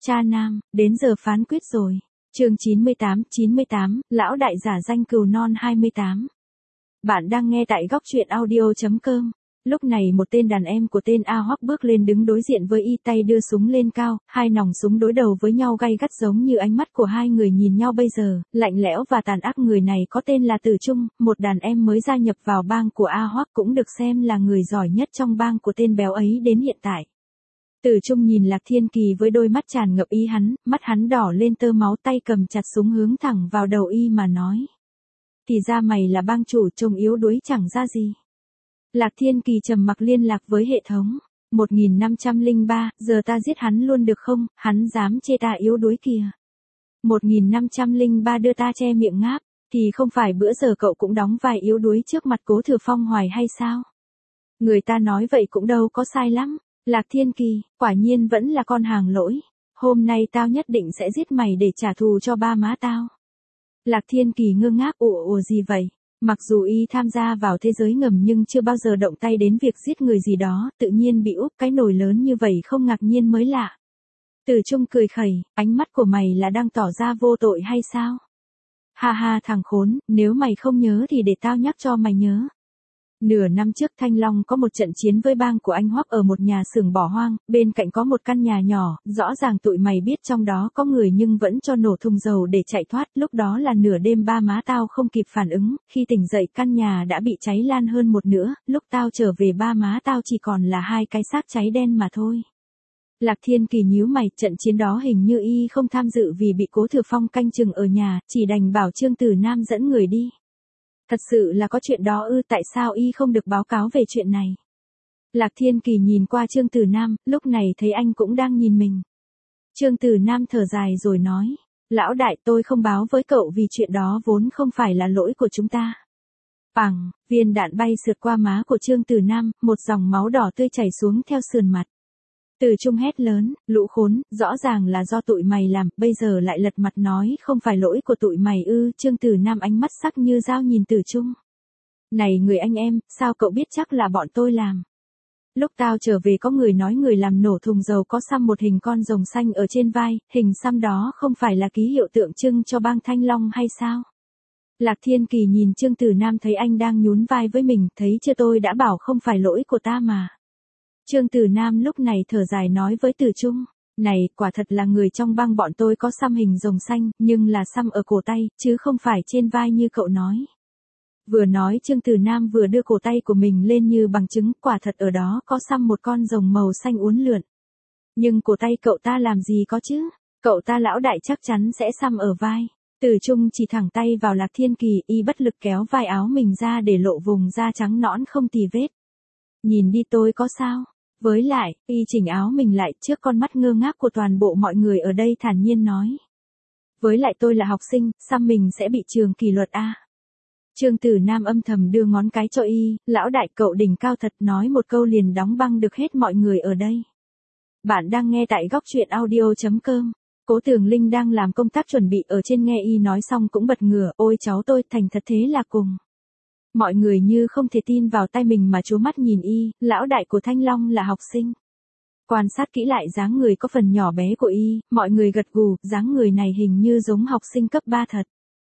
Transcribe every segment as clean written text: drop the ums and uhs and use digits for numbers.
Cha nam, đến giờ phán quyết rồi. Chương 98, lão đại giả danh cừu non 28. Bạn đang nghe tại góc truyện audio.com. Lúc này một tên đàn em của tên A Hoắc bước lên đứng đối diện với y, tay đưa súng lên cao, hai nòng súng đối đầu với nhau gay gắt giống như ánh mắt của hai người nhìn nhau bây giờ, lạnh lẽo và tàn ác. Người này có tên là Từ Trung, một đàn em mới gia nhập vào bang của A Hoắc, cũng được xem là người giỏi nhất trong bang của tên béo ấy đến hiện tại. Từ Trung nhìn Lạc Thiên Kỳ với đôi mắt tràn ngập ý hắn, mắt hắn đỏ lên tơ máu, tay cầm chặt súng hướng thẳng vào đầu y mà nói. Thì ra mày là bang chủ, trông yếu đuối chẳng ra gì. Lạc Thiên Kỳ trầm mặc liên lạc với hệ thống. 1503, giờ ta giết hắn luôn được không, hắn dám chê ta yếu đuối kìa. 1503 đưa ta che miệng ngáp, thì không phải bữa giờ cậu cũng đóng vai yếu đuối trước mặt Cố Thừa Phong hoài hay sao? Người ta nói vậy cũng đâu có sai lắm. Lạc Thiên Kỳ, quả nhiên vẫn là con hàng lỗi. Hôm nay tao nhất định sẽ giết mày để trả thù cho ba má tao. Lạc Thiên Kỳ ngơ ngác, ủa gì vậy? Mặc dù y tham gia vào thế giới ngầm nhưng chưa bao giờ động tay đến việc giết người gì đó, tự nhiên bị úp cái nồi lớn như vậy không ngạc nhiên mới lạ. Từ Trung cười khẩy, ánh mắt của mày là đang tỏ ra vô tội hay sao? Ha ha thằng khốn, nếu mày không nhớ thì để tao nhắc cho mày nhớ. Nửa năm trước Thanh Long có một trận chiến với bang của anh Hoắc ở một nhà xưởng bỏ hoang, bên cạnh có một căn nhà nhỏ, rõ ràng tụi mày biết trong đó có người nhưng vẫn cho nổ thùng dầu để chạy thoát, lúc đó là nửa đêm ba má tao không kịp phản ứng, khi tỉnh dậy căn nhà đã bị cháy lan hơn một nửa, lúc tao trở về ba má tao chỉ còn là hai cái xác cháy đen mà thôi. Lạc Thiên Kỳ nhíu mày, trận chiến đó hình như y không tham dự vì bị Cố Thừa Phong canh chừng ở nhà, chỉ đành bảo Trương Tử Nam dẫn người đi. Thật sự là có chuyện đó ư, tại sao y không được báo cáo về chuyện này? Lạc Thiên Kỳ nhìn qua Trương Tử Nam, lúc này thấy anh cũng đang nhìn mình. Trương Tử Nam thở dài rồi nói, lão đại, tôi không báo với cậu vì chuyện đó vốn không phải là lỗi của chúng ta. Bằng, viên đạn bay sượt qua má của Trương Tử Nam, một dòng máu đỏ tươi chảy xuống theo sườn mặt. Từ Trung hét lớn, lũ khốn, rõ ràng là do tụi mày làm, bây giờ lại lật mặt nói không phải lỗi của tụi mày ư? Trương Tử Nam ánh mắt sắc như dao nhìn Từ Trung. Này người anh em, sao cậu biết chắc là bọn tôi làm? Lúc tao trở về có người nói người làm nổ thùng dầu có xăm một hình con rồng xanh ở trên vai, hình xăm đó không phải là ký hiệu tượng trưng cho bang Thanh Long hay sao? Lạc Thiên Kỳ nhìn Trương Tử Nam thấy anh đang nhún vai với mình, thấy chưa, tôi đã bảo không phải lỗi của ta mà. Trương Tử Nam lúc này thở dài nói với Từ Trung, này, quả thật là người trong bang bọn tôi có xăm hình rồng xanh, nhưng là xăm ở cổ tay, chứ không phải trên vai như cậu nói. Vừa nói Trương Tử Nam vừa đưa cổ tay của mình lên như bằng chứng, quả thật ở đó có xăm một con rồng màu xanh uốn lượn. Nhưng cổ tay cậu ta làm gì có chứ, cậu ta lão đại chắc chắn sẽ xăm ở vai. Từ Trung chỉ thẳng tay vào Lạc Thiên Kỳ, y bất lực kéo vai áo mình ra để lộ vùng da trắng nõn không tì vết. Nhìn đi tôi có sao? Với lại, y chỉnh áo mình lại trước con mắt ngơ ngác của toàn bộ mọi người ở đây thản nhiên nói. Với lại tôi là học sinh, xăm mình sẽ bị trường kỷ luật a. Trương Tử Nam âm thầm đưa ngón cái cho y, lão đại cậu đỉnh cao thật, nói một câu liền đóng băng được hết mọi người ở đây. Bạn đang nghe tại góc truyện audio.com. Cố Tường Linh đang làm công tác chuẩn bị ở trên, nghe y nói xong cũng bật ngửa, ôi cháu tôi thành thật thế là cùng. Mọi người như không thể tin vào tai mình mà trố mắt nhìn y, lão đại của Thanh Long là học sinh. Quan sát kỹ lại dáng người có phần nhỏ bé của y, mọi người gật gù, dáng người này hình như giống học sinh cấp 3 thật.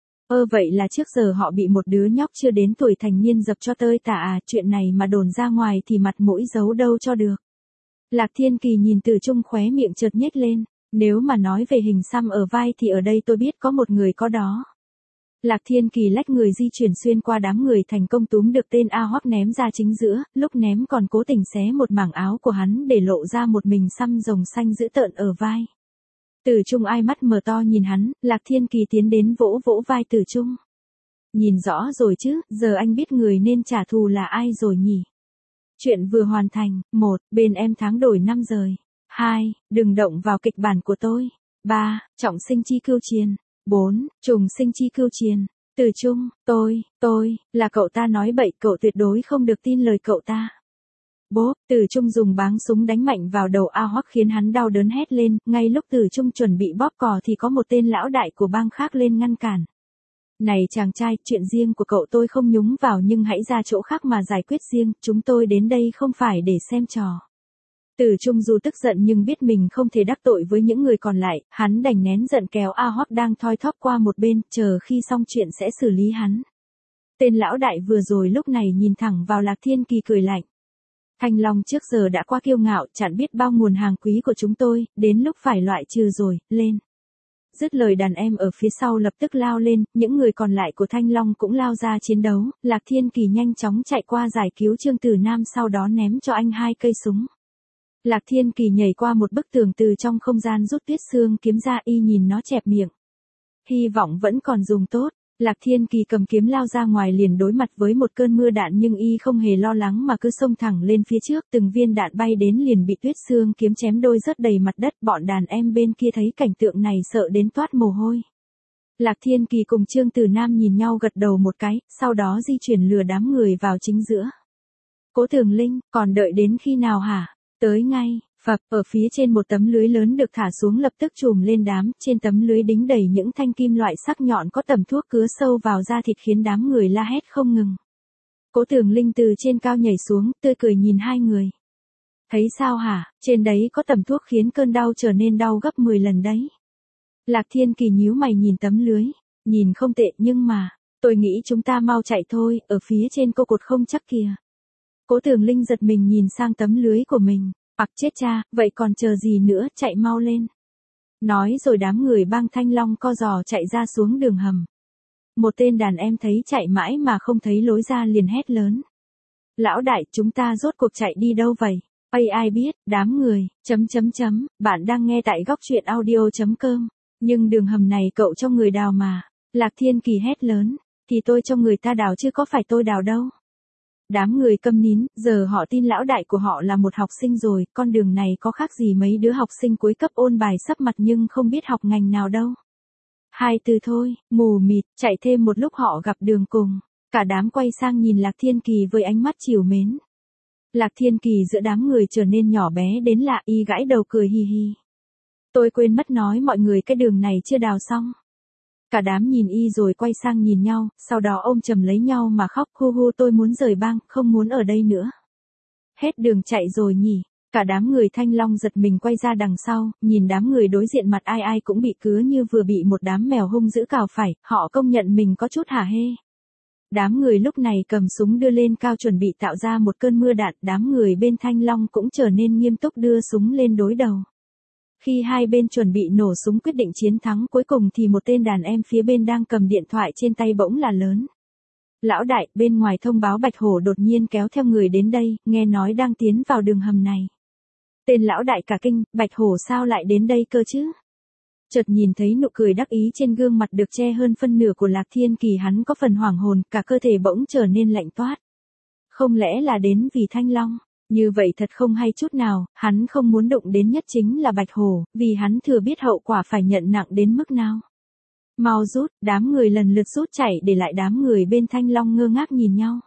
Vậy là trước giờ họ bị một đứa nhóc chưa đến tuổi thành niên dập cho tơi tả à, chuyện này mà đồn ra ngoài thì mặt mũi giấu đâu cho được. Lạc Thiên Kỳ nhìn Từ Trung khóe miệng chợt nhếch lên, nếu mà nói về hình xăm ở vai thì ở đây tôi biết có một người có đó. Lạc Thiên Kỳ lách người di chuyển xuyên qua đám người thành công túm được tên A Hoắc ném ra chính giữa, lúc ném còn cố tình xé một mảng áo của hắn để lộ ra một mình xăm rồng xanh dữ tợn ở vai. Từ Trung ai mắt mở to nhìn hắn, Lạc Thiên Kỳ tiến đến vỗ vỗ vai Từ Trung. Nhìn rõ rồi chứ, giờ anh biết người nên trả thù là ai rồi nhỉ? Chuyện vừa hoàn thành, 1, bên em tháng đổi năm rời. 2, đừng động vào kịch bản của tôi. 3, trọng sinh chi cưu chiền. 4, trùng sinh chi cưu chiền. Từ Trung, tôi, là cậu ta nói bậy, cậu tuyệt đối không được tin lời cậu ta. Bốp, Từ Trung dùng báng súng đánh mạnh vào đầu A Hoắc khiến hắn đau đớn hét lên, ngay lúc Từ Trung chuẩn bị bóp cò thì có một tên lão đại của bang khác lên ngăn cản. Này chàng trai, chuyện riêng của cậu tôi không nhúng vào nhưng hãy ra chỗ khác mà giải quyết riêng, chúng tôi đến đây không phải để xem trò. Từ Trung Du tức giận nhưng biết mình không thể đắc tội với những người còn lại, hắn đành nén giận kéo A Hoắc đang thoi thóp qua một bên, chờ khi xong chuyện sẽ xử lý hắn. Tên lão đại vừa rồi lúc này nhìn thẳng vào Lạc Thiên Kỳ cười lạnh. Thanh Long trước giờ đã quá kiêu ngạo, chẳng biết bao nguồn hàng quý của chúng tôi, đến lúc phải loại trừ rồi, lên. Dứt lời đàn em ở phía sau lập tức lao lên, những người còn lại của Thanh Long cũng lao ra chiến đấu, Lạc Thiên Kỳ nhanh chóng chạy qua giải cứu Trương Tử Nam sau đó ném cho anh 2 cây súng. Lạc Thiên Kỳ nhảy qua một bức tường từ trong không gian rút tuyết xương kiếm ra y nhìn nó chẹp miệng. Hy vọng vẫn còn dùng tốt. Lạc Thiên Kỳ cầm kiếm lao ra ngoài liền đối mặt với một cơn mưa đạn nhưng y không hề lo lắng mà cứ xông thẳng lên phía trước, từng viên đạn bay đến liền bị tuyết xương kiếm chém đôi rớt đầy mặt đất, bọn đàn em bên kia thấy cảnh tượng này sợ đến toát mồ hôi. Lạc Thiên Kỳ cùng Trương Tử Nam nhìn nhau gật đầu một cái, sau đó di chuyển lừa đám người vào chính giữa. Cố Thường Linh, còn đợi đến khi nào hả? Tới ngay. Phập, ở phía trên một tấm lưới lớn được thả xuống lập tức trùm lên đám, trên tấm lưới đính đầy những thanh kim loại sắc nhọn có tầm thuốc cứa sâu vào da thịt khiến đám người la hét không ngừng. Cố Thường Linh từ trên cao nhảy xuống, tươi cười nhìn hai người. Thấy sao hả, trên đấy có tầm thuốc khiến cơn đau trở nên đau gấp 10 lần đấy. Lạc Thiên Kỳ nhíu mày nhìn tấm lưới, nhìn không tệ nhưng mà, tôi nghĩ chúng ta mau chạy thôi, ở phía trên cô cột không chắc kìa. Cố Thường Linh giật mình nhìn sang tấm lưới của mình. Ặc chết cha, vậy còn chờ gì nữa, chạy mau lên. Nói rồi đám người bang Thanh Long co giò chạy ra xuống đường hầm. Một tên đàn em thấy chạy mãi mà không thấy lối ra liền hét lớn. Lão đại, chúng ta rốt cuộc chạy đi đâu vậy? Ai biết, đám người, bạn đang nghe tại góc truyện audio.com. Nhưng đường hầm này cậu cho người đào mà. Lạc Thiên Kỳ hét lớn, thì tôi cho người ta đào chứ có phải tôi đào đâu. Đám người câm nín, giờ họ tin lão đại của họ là một học sinh rồi, con đường này có khác gì mấy đứa học sinh cuối cấp ôn bài sắp mặt nhưng không biết học ngành nào đâu. 2 từ thôi, mù mịt, chạy thêm một lúc họ gặp đường cùng. Cả đám quay sang nhìn Lạc Thiên Kỳ với ánh mắt trìu mến. Lạc Thiên Kỳ giữa đám người trở nên nhỏ bé đến lạ, y gãi đầu cười hi hi. Tôi quên mất nói mọi người cái đường này chưa đào xong. Cả đám nhìn y rồi quay sang nhìn nhau, sau đó ôm chầm lấy nhau mà khóc, hu hu tôi muốn rời bang, không muốn ở đây nữa. Hết đường chạy rồi nhỉ, cả đám người Thanh Long giật mình quay ra đằng sau, nhìn đám người đối diện mặt ai ai cũng bị cứa như vừa bị một đám mèo hung dữ cào phải, họ công nhận mình có chút hả hê. Đám người lúc này cầm súng đưa lên cao chuẩn bị tạo ra một cơn mưa đạn, đám người bên Thanh Long cũng trở nên nghiêm túc đưa súng lên đối đầu. Khi hai bên chuẩn bị nổ súng quyết định chiến thắng cuối cùng thì một tên đàn em phía bên đang cầm điện thoại trên tay bỗng là lớn. Lão đại, bên ngoài thông báo Bạch Hổ đột nhiên kéo theo người đến đây, nghe nói đang tiến vào đường hầm này. Tên lão đại cả kinh, Bạch Hổ sao lại đến đây cơ chứ? Chợt nhìn thấy nụ cười đắc ý trên gương mặt được che hơn phân nửa của Lạc Thiên Kỳ, hắn có phần hoảng hồn, cả cơ thể bỗng trở nên lạnh toát. Không lẽ là đến vì Thanh Long? Như vậy thật không hay chút nào, hắn không muốn đụng đến nhất chính là Bạch Hổ, vì hắn thừa biết hậu quả phải nhận nặng đến mức nào. Mau rút, đám người lần lượt rút chạy để lại đám người bên Thanh Long ngơ ngác nhìn nhau.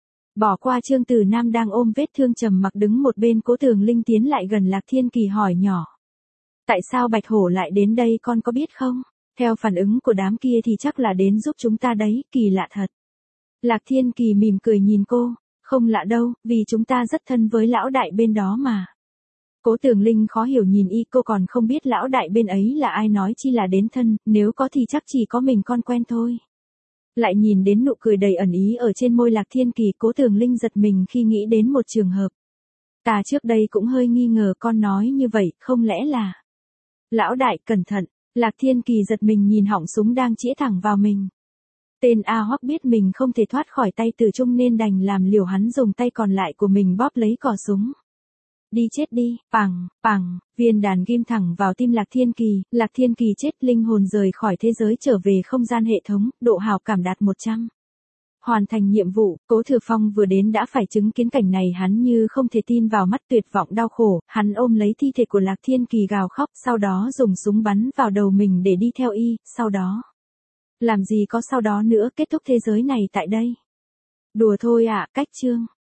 Bỏ qua Trương Tử Nam đang ôm vết thương trầm mặc đứng một bên, Cố Thường Linh tiến lại gần Lạc Thiên Kỳ hỏi nhỏ. Tại sao Bạch Hổ lại đến đây con có biết không? Theo phản ứng của đám kia thì chắc là đến giúp chúng ta đấy, kỳ lạ thật. Lạc Thiên Kỳ mỉm cười nhìn cô. Không lạ đâu, vì chúng ta rất thân với lão đại bên đó mà. Cố Thường Linh khó hiểu nhìn y, cô còn không biết lão đại bên ấy là ai nói chi là đến thân, nếu có thì chắc chỉ có mình con quen thôi. Lại nhìn đến nụ cười đầy ẩn ý ở trên môi Lạc Thiên Kỳ, Cố Thường Linh giật mình khi nghĩ đến một trường hợp. Ta trước đây cũng hơi nghi ngờ con nói như vậy, không lẽ là... Lão đại, cẩn thận, Lạc Thiên Kỳ giật mình nhìn họng súng đang chĩa thẳng vào mình. Tên A Hoắc biết mình không thể thoát khỏi tay Từ Trung nên đành làm liều, hắn dùng tay còn lại của mình bóp lấy cò súng. Đi chết đi, pằng, viên đạn ghim thẳng vào tim Lạc Thiên Kỳ chết, linh hồn rời khỏi thế giới trở về không gian hệ thống, độ hào cảm đạt 100. Hoàn thành nhiệm vụ, Cố Thừa Phong vừa đến đã phải chứng kiến cảnh này, hắn như không thể tin vào mắt, tuyệt vọng đau khổ, hắn ôm lấy thi thể của Lạc Thiên Kỳ gào khóc, sau đó dùng súng bắn vào đầu mình để đi theo y, sau đó... Làm gì có sau đó nữa, kết thúc thế giới này tại đây. Đùa thôi ạ, cách chương.